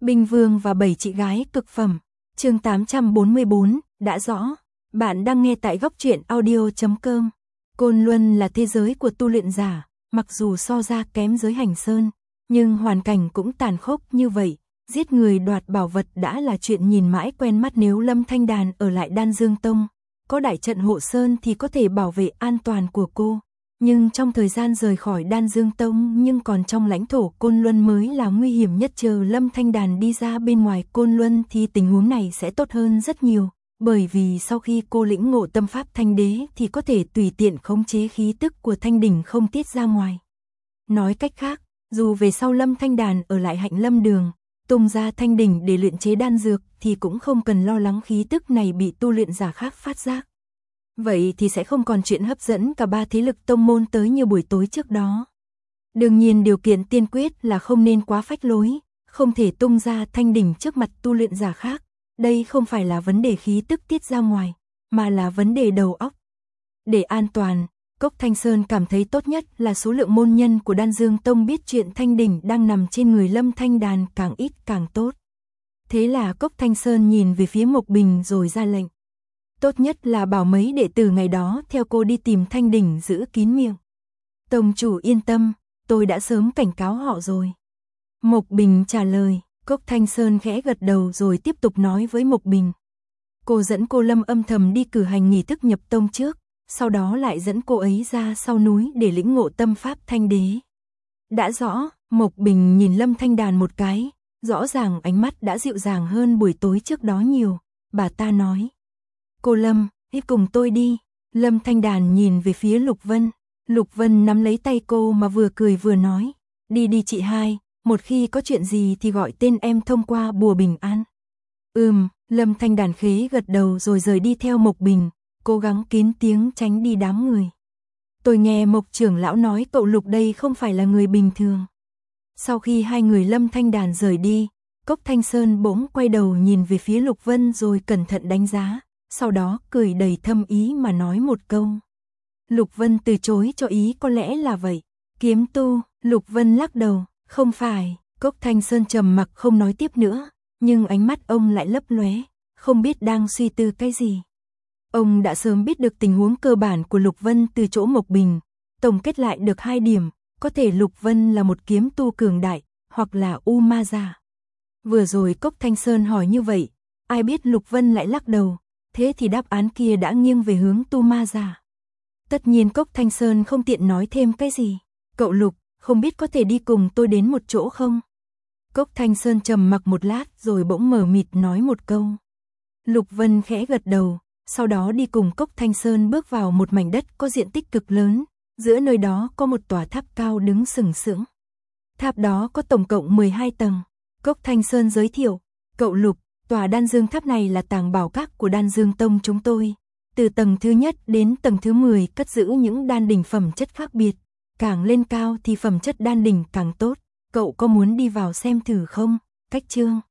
Binh Vương và 7 chị gái cực phẩm. Chương 844, đã rõ. Bạn đang nghe tại góc truyện audio.com. Côn Luân là thế giới của tu luyện giả, mặc dù so ra kém giới Hành Sơn, nhưng hoàn cảnh cũng tàn khốc như vậy. Giết người đoạt bảo vật đã là chuyện nhìn mãi quen mắt. Nếu Lâm Thanh Đàn ở lại Đan Dương Tông, có đại trận hộ sơn thì có thể bảo vệ an toàn của cô. Nhưng trong thời gian rời khỏi Đan Dương Tông nhưng còn trong lãnh thổ Côn Luân mới là nguy hiểm nhất. Chờ Lâm Thanh Đàn đi ra bên ngoài Côn Luân thì tình huống này sẽ tốt hơn rất nhiều. Bởi vì sau khi cô lĩnh ngộ tâm pháp Thanh Đế thì có thể tùy tiện khống chế khí tức của Thanh Đỉnh không tiết ra ngoài. Nói cách khác, dù về sau Lâm Thanh Đàn ở lại Hạnh Lâm Đường, tung ra Thanh Đỉnh để luyện chế đan dược thì cũng không cần lo lắng khí tức này bị tu luyện giả khác phát giác. Vậy thì sẽ không còn chuyện hấp dẫn cả ba thế lực tông môn tới như buổi tối trước đó. Đương nhiên điều kiện tiên quyết là không nên quá phách lối, không thể tung ra Thanh Đỉnh trước mặt tu luyện giả khác. Đây không phải là vấn đề khí tức tiết ra ngoài, mà là vấn đề đầu óc. Để an toàn, Cốc Thanh Sơn cảm thấy tốt nhất là số lượng môn nhân của Đan Dương Tông biết chuyện Thanh Đỉnh đang nằm trên người Lâm Thanh Đàn càng ít càng tốt. Thế là Cốc Thanh Sơn nhìn về phía Mộc Bình rồi ra lệnh. Tốt nhất là bảo mấy đệ tử ngày đó theo cô đi tìm Thanh Đỉnh giữ kín miệng. Tông chủ yên tâm, tôi đã sớm cảnh cáo họ rồi. Mộc Bình trả lời. Cốc Thanh Sơn khẽ gật đầu rồi tiếp tục nói với Mộc Bình. Cô dẫn cô Lâm âm thầm đi cử hành nghi thức nhập tông trước, sau đó lại dẫn cô ấy ra sau núi để lĩnh ngộ tâm pháp Thanh Đế. Đã rõ. Mộc Bình nhìn Lâm Thanh Đàn một cái, rõ ràng ánh mắt đã dịu dàng hơn buổi tối trước đó nhiều. Bà ta nói. Cô Lâm, hãy cùng tôi đi. Lâm Thanh Đàn nhìn về phía Lục Vân. Lục Vân nắm lấy tay cô mà vừa cười vừa nói. Đi đi chị hai, một khi có chuyện gì thì gọi tên em thông qua bùa bình an. Lâm Thanh Đàn khế gật đầu rồi rời đi theo Mộc Bình, cố gắng kín tiếng tránh đi đám người. Tôi nghe Mộc trưởng lão nói cậu Lục đây không phải là người bình thường. Sau khi hai người Lâm Thanh Đàn rời đi, Cốc Thanh Sơn bỗng quay đầu nhìn về phía Lục Vân rồi cẩn thận đánh giá, sau đó cười đầy thâm ý mà nói một câu. Lục Vân từ chối cho ý có lẽ là vậy. Kiếm tu. Lục Vân lắc đầu. Không phải. Cốc Thanh Sơn trầm mặc không nói tiếp nữa, nhưng ánh mắt ông lại lấp lóe, không biết đang suy tư cái gì. Ông đã sớm biết được tình huống cơ bản của Lục Vân từ chỗ Mộc Bình, tổng kết lại được 2 điểm, có thể Lục Vân là một kiếm tu cường đại, hoặc là U Ma giả. Vừa rồi Cốc Thanh Sơn hỏi như vậy, ai biết Lục Vân lại lắc đầu, thế thì đáp án kia đã nghiêng về hướng Tu Ma giả. Tất nhiên Cốc Thanh Sơn không tiện nói thêm cái gì. Cậu Lục, không biết có thể đi cùng tôi đến một chỗ không? Cốc Thanh Sơn trầm mặc một lát rồi bỗng mờ mịt nói một câu. Lục Vân khẽ gật đầu, sau đó đi cùng Cốc Thanh Sơn bước vào một mảnh đất có diện tích cực lớn, giữa nơi đó có một tòa tháp cao đứng sừng sững. Tháp đó có tổng cộng 12 tầng. Cốc Thanh Sơn giới thiệu, cậu Lục, tòa Đan Dương Tháp này là tàng bảo các của Đan Dương Tông chúng tôi. Từ tầng thứ nhất đến tầng thứ 10 cất giữ những đan đỉnh phẩm chất khác biệt. Càng lên cao thì phẩm chất đan đỉnh càng tốt. Cậu có muốn đi vào xem thử không? Cách chương